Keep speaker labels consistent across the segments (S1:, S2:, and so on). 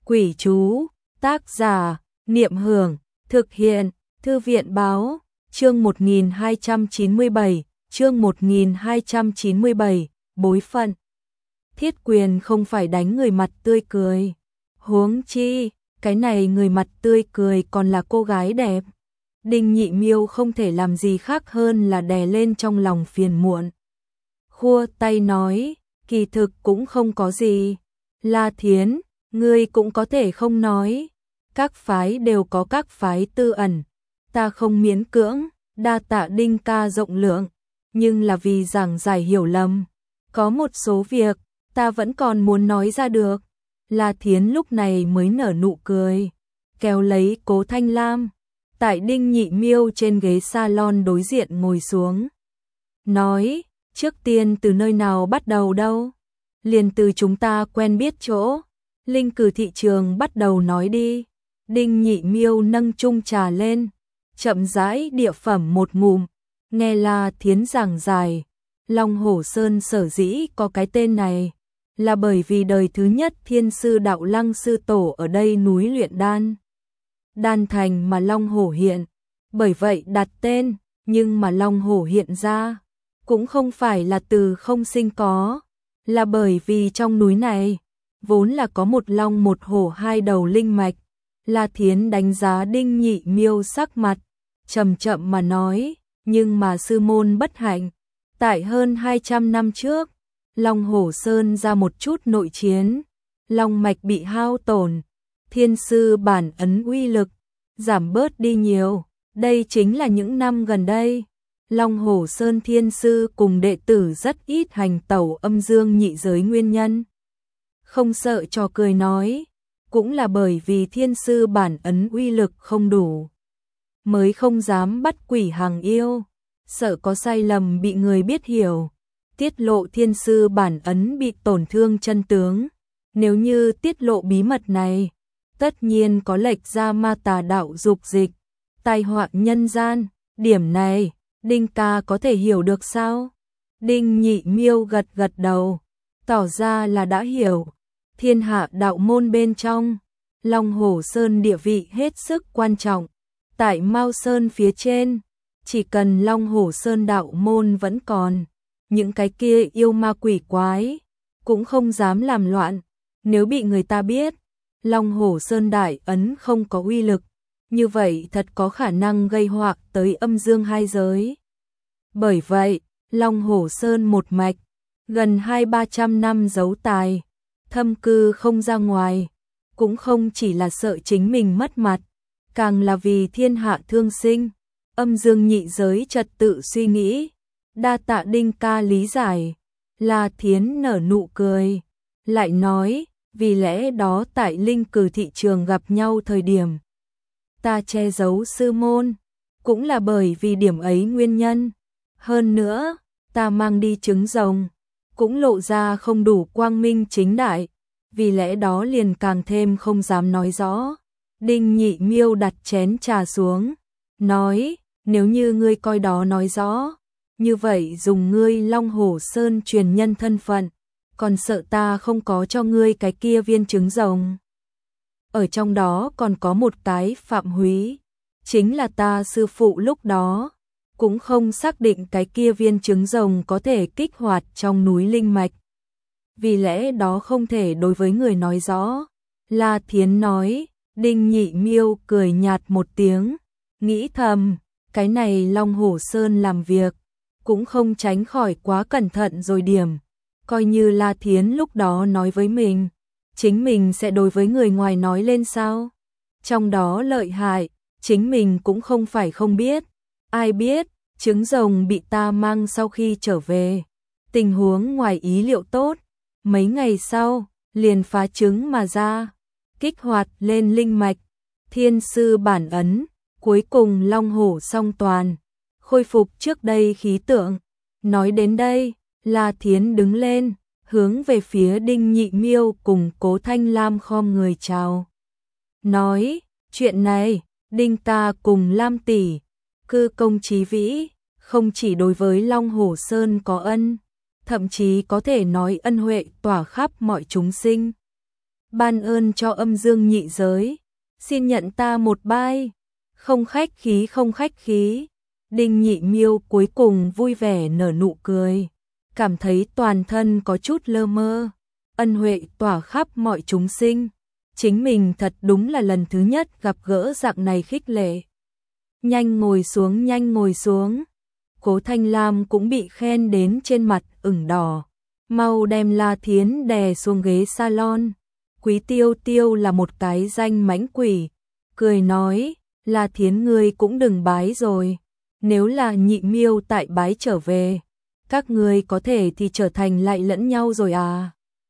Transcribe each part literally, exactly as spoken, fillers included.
S1: Quỷ chú, tác giả, Niệm Hưởng, thực hiện, Thư viện báo, chương một nghìn hai trăm chín mươi bảy, chương một nghìn hai trăm chín mươi bảy, bối phận. Thiết Quyền không phải đánh người mặt tươi cười. Huống chi, cái này người mặt tươi cười còn là cô gái đẹp. Đinh Nhị Miêu không thể làm gì khác hơn là đè lên trong lòng phiền muộn. Khua tay nói, kỳ thực cũng không có gì. La Thiến, ngươi cũng có thể không nói. Các phái đều có các phái tư ẩn. Ta không miễn cưỡng, đa tạ Đinh ca rộng lượng, nhưng là vì giảng giải hiểu lầm. Có một số việc, ta vẫn còn muốn nói ra được. La Thiến lúc này mới nở nụ cười, kéo lấy Cố Thanh Lam, tại Đinh Nhị Miêu trên ghế salon đối diện ngồi xuống. Nói, trước tiên từ nơi nào bắt đầu đâu? Liền từ chúng ta quen biết chỗ. Linh cử thị trường bắt đầu nói đi. Đinh Nhị Miêu nâng chung trà lên, chậm rãi địa phẩm một ngụm, nghe La Thiến giảng giải. Long Hổ Sơn sở dĩ có cái tên này, là bởi vì đời thứ nhất Thiên sư Đạo Lăng sư tổ ở đây núi luyện đan. Đan thành mà Long Hổ hiện, bởi vậy đặt tên, nhưng mà Long Hổ hiện ra, cũng không phải là từ không sinh có, là bởi vì trong núi này, vốn là có một long một hổ hai đầu linh mạch. La Thiến đánh giá Đinh Nhị Miêu sắc mặt, chậm chậm mà nói, nhưng mà sư môn bất hạnh. Tại hơn hai trăm năm trước, Long Hổ Sơn ra một chút nội chiến, long mạch bị hao tổn, thiên sư bản ấn uy lực giảm bớt đi nhiều. Đây chính là những năm gần đây, Long Hổ Sơn thiên sư cùng đệ tử rất ít hành tẩu âm dương nhị giới nguyên nhân. Không sợ trò cười nói, cũng là bởi vì thiên sư bản ấn uy lực không đủ, mới không dám bắt quỷ hàng yêu, sợ có sai lầm bị người biết hiểu, tiết lộ thiên sư bản ấn bị tổn thương chân tướng. Nếu như tiết lộ bí mật này, tất nhiên có lệch ra ma tà đạo dục dịch, tai họa nhân gian. Điểm này, Đinh ca có thể hiểu được sao? Đinh Nhị Miêu gật gật đầu, tỏ ra là đã hiểu. Thiên hạ đạo môn bên trong, Long Hổ Sơn địa vị hết sức quan trọng. Tại Mao Sơn phía trên, chỉ cần Long Hổ Sơn đạo môn vẫn còn, những cái kia yêu ma quỷ quái cũng không dám làm loạn. Nếu bị người ta biết Long Hổ Sơn đại ấn không có uy lực, như vậy thật có khả năng gây họa tới âm dương hai giới. Bởi vậy, Long Hổ Sơn một mạch, gần hai ba trăm năm giấu tài, thâm cư không ra ngoài, cũng không chỉ là sợ chính mình mất mặt, càng là vì thiên hạ thương sinh, âm dương nhị giới trật tự suy nghĩ. Đa tạ Đinh ca lý giải. La Thiến nở nụ cười, lại nói, vì lẽ đó tại Linh cử thị trường gặp nhau thời điểm, ta che giấu sư môn, cũng là bởi vì điểm ấy nguyên nhân. Hơn nữa, ta mang đi trứng rồng, cũng lộ ra không đủ quang minh chính đại, vì lẽ đó liền càng thêm không dám nói rõ. Đinh Nhị Miêu đặt chén trà xuống, nói, nếu như ngươi coi đó nói rõ, như vậy dùng ngươi Long Hổ Sơn truyền nhân thân phận, còn sợ ta không có cho ngươi cái kia viên trứng rồng. Ở trong đó còn có một cái Phạm Húy, chính là ta sư phụ lúc đó, cũng không xác định cái kia viên trứng rồng có thể kích hoạt trong núi linh mạch. Vì lẽ đó không thể đối với người nói rõ. La Thiến nói. Đinh Nhị Miêu cười nhạt một tiếng, nghĩ thầm, cái này Long Hổ Sơn làm việc, cũng không tránh khỏi quá cẩn thận rồi điểm. Coi như La Thiến lúc đó nói với mình, chính mình sẽ đối với người ngoài nói lên sao? Trong đó lợi hại, chính mình cũng không phải không biết. Ai biết, trứng rồng bị ta mang sau khi trở về, tình huống ngoài ý liệu tốt, mấy ngày sau, liền phá trứng mà ra, kích hoạt lên linh mạch, thiên sư bản ấn, cuối cùng Long Hổ song toàn, khôi phục trước đây khí tượng. Nói đến đây, La Thiến đứng lên, hướng về phía Đinh Nhị Miêu cùng Cố Thanh Lam khom người chào. Nói, chuyện này, Đinh ca cùng Lam tỷ, cư công chí vĩ, không chỉ đối với Long Hổ Sơn có ân, thậm chí có thể nói ân huệ tỏa khắp mọi chúng sinh. ban ơn cho âm dương nhị giới, xin nhận ta một bai. Không khách khí không khách khí. Đinh Nhị Miêu cuối cùng vui vẻ nở nụ cười, cảm thấy toàn thân có chút lơ mơ, ân huệ tỏa khắp mọi chúng sinh. Chính mình thật đúng là lần thứ nhất gặp gỡ dạng này khích lệ. Nhanh ngồi xuống, nhanh ngồi xuống. Cố Thanh Lam cũng bị khen đến trên mặt ửng đỏ. Mau đem La Thiến đè xuống ghế salon. Quý Tiêu Tiêu là một cái danh mãnh quỷ, cười nói, La Thiến ngươi cũng đừng bái rồi. Nếu là Nhị Miêu tại bái trở về, các ngươi có thể thì trở thành lại lẫn nhau rồi à.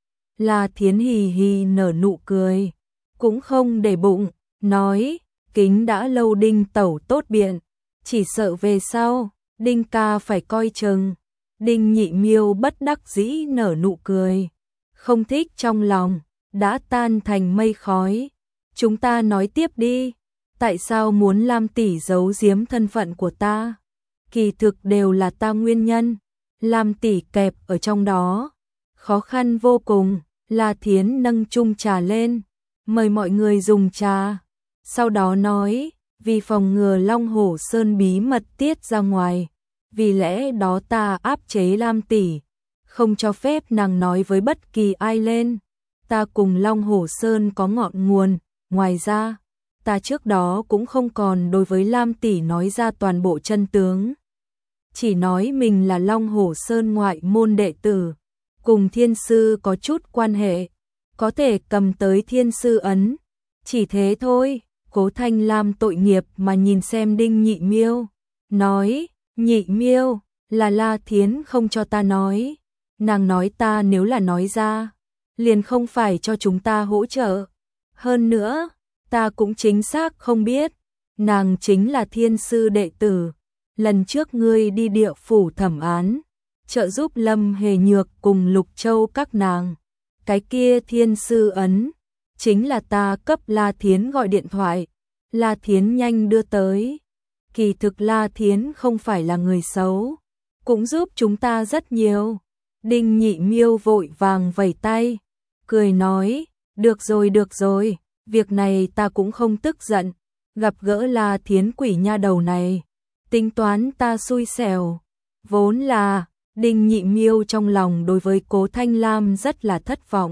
S1: La Thiến hì hì nở nụ cười, cũng không để bụng, nói, kính đã lâu Đinh tẩu tốt biện, chỉ sợ về sau, Đinh ca phải coi chừng. Đinh Nhị Miêu bất đắc dĩ nở nụ cười, không thích trong lòng, đã tan thành mây khói. Chúng ta nói tiếp đi, tại sao muốn Lam tỷ giấu giếm thân phận của ta? Kỳ thực đều là ta nguyên nhân, Lam tỷ kẹp ở trong đó, khó khăn vô cùng. La Thiến nâng chung trà lên, mời mọi người dùng trà, sau đó nói, vì phòng ngừa Long Hổ Sơn bí mật tiết ra ngoài, vì lẽ đó ta áp chế Lam tỷ, không cho phép nàng nói với bất kỳ ai lên. Ta cùng Long Hổ Sơn có ngọn nguồn, ngoài ra, ta trước đó cũng không còn đối với Lam tỷ nói ra toàn bộ chân tướng. Chỉ nói mình là Long Hổ Sơn ngoại môn đệ tử, cùng thiên sư có chút quan hệ, có thể cầm tới thiên sư ấn. Chỉ thế thôi. Cố Thanh Lam tội nghiệp mà nhìn xem Đinh Nhị Miêu, nói, Nhị Miêu, là La Thiến không cho ta nói. Nàng nói ta nếu là nói ra, liền không phải cho chúng ta hỗ trợ. Hơn nữa, ta cũng chính xác không biết, nàng chính là thiên sư đệ tử. Lần trước ngươi đi địa phủ thẩm án, trợ giúp Lâm Hề Nhược cùng Lục Châu các nàng. Cái kia thiên sư ấn, chính là ta cấp La Thiến gọi điện thoại. La Thiến nhanh đưa tới. Kỳ thực La Thiến không phải là người xấu, cũng giúp chúng ta rất nhiều. Đinh Nhị Miêu vội vàng vẩy tay, cười nói, được rồi được rồi, việc này ta cũng không tức giận. Gặp gỡ La Thiến quỷ nha đầu này, tính toán ta xui xẻo. Vốn là Đinh Nhị Miêu trong lòng đối với Cố Thanh Lam rất là thất vọng.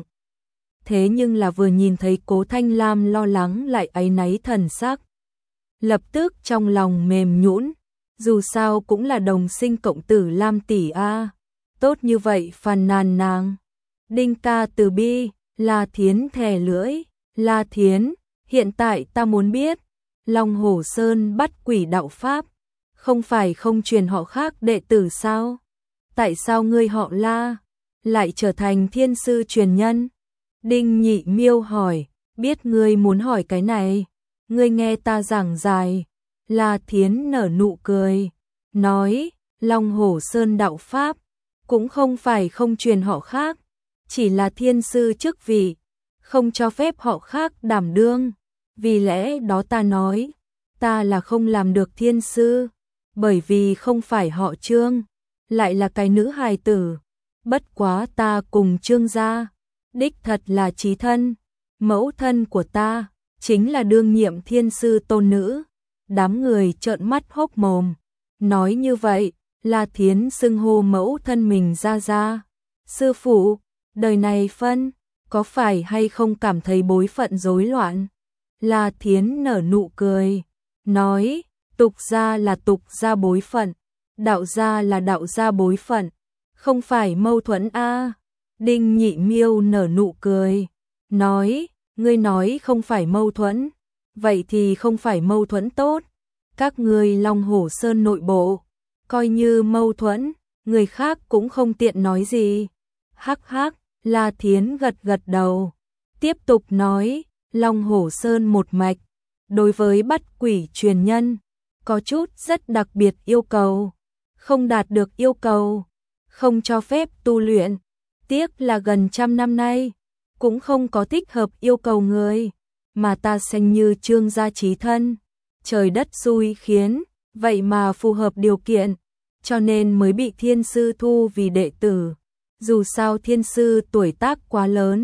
S1: Thế nhưng là vừa nhìn thấy Cố Thanh Lam lo lắng lại áy náy thần sắc, lập tức trong lòng mềm nhũn, dù sao cũng là đồng sinh cộng tử Lam tỷ a, tốt như vậy phàn nàn nàng. Đinh ca từ bi. La Thiến thè lưỡi, La Thiến, hiện tại ta muốn biết, Long Hổ Sơn bắt quỷ đạo pháp, không phải không truyền họ khác đệ tử sao? Tại sao ngươi họ La lại trở thành thiên sư truyền nhân? Đinh Nhị Miêu hỏi, biết ngươi muốn hỏi cái này, ngươi nghe ta giảng dài. La Thiến nở nụ cười, nói, Long Hổ Sơn đạo pháp, cũng không phải không truyền họ khác, chỉ là thiên sư chức vị, không cho phép họ khác đảm đương. Vì lẽ đó ta nói, ta là không làm được thiên sư, bởi vì không phải họ Trương, lại là cái nữ hài tử. Bất quá ta cùng Trương gia, đích thật là chí thân, mẫu thân của ta chính là đương nhiệm thiên sư tôn nữ. Đám người trợn mắt hốc mồm, nói như vậy, La Thiến xưng hô mẫu thân mình ra ra. Sư phụ, đời này phân, có phải hay không cảm thấy bối phận rối loạn? La Thiến nở nụ cười, nói, tục gia là tục gia bối phận, đạo gia là đạo gia bối phận, không phải mâu thuẫn a. Đinh Nhị Miêu nở nụ cười, nói, ngươi nói không phải mâu thuẫn, vậy thì không phải mâu thuẫn tốt. Các ngươi Long Hổ Sơn nội bộ, coi như mâu thuẫn, người khác cũng không tiện nói gì. Hắc hắc, La Thiến gật gật đầu, tiếp tục nói, Long Hổ Sơn một mạch, đối với bắt quỷ truyền nhân, có chút rất đặc biệt yêu cầu, không đạt được yêu cầu, không cho phép tu luyện. Tiếc là gần trăm năm nay, cũng không có thích hợp yêu cầu người, mà ta xem như Trương gia chí thân, trời đất xui khiến, vậy mà phù hợp điều kiện, cho nên mới bị thiên sư thu vì đệ tử. Dù sao thiên sư tuổi tác quá lớn,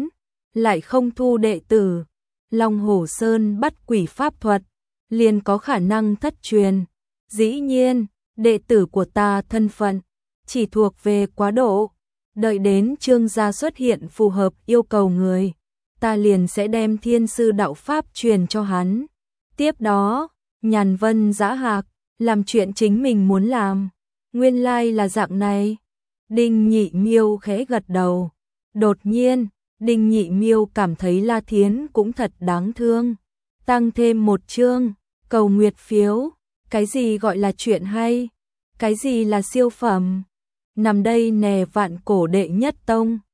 S1: lại không thu đệ tử, Long Hổ Sơn bắt quỷ pháp thuật, liền có khả năng thất truyền. Dĩ nhiên, đệ tử của ta thân phận chỉ thuộc về quá độ, đợi đến Trương gia xuất hiện phù hợp yêu cầu người, ta liền sẽ đem thiên sư đạo pháp truyền cho hắn. Tiếp đó, nhàn vân dã hạc, làm chuyện chính mình muốn làm. Nguyên lai là dạng này. Đinh Nhị Miêu khẽ gật đầu. Đột nhiên, Đinh Nhị Miêu cảm thấy La Thiến cũng thật đáng thương. Tăng thêm một chương, cầu nguyệt phiếu. Cái gì gọi là chuyện hay? Cái gì là siêu phẩm? Nằm đây nè vạn cổ đệ nhất tông.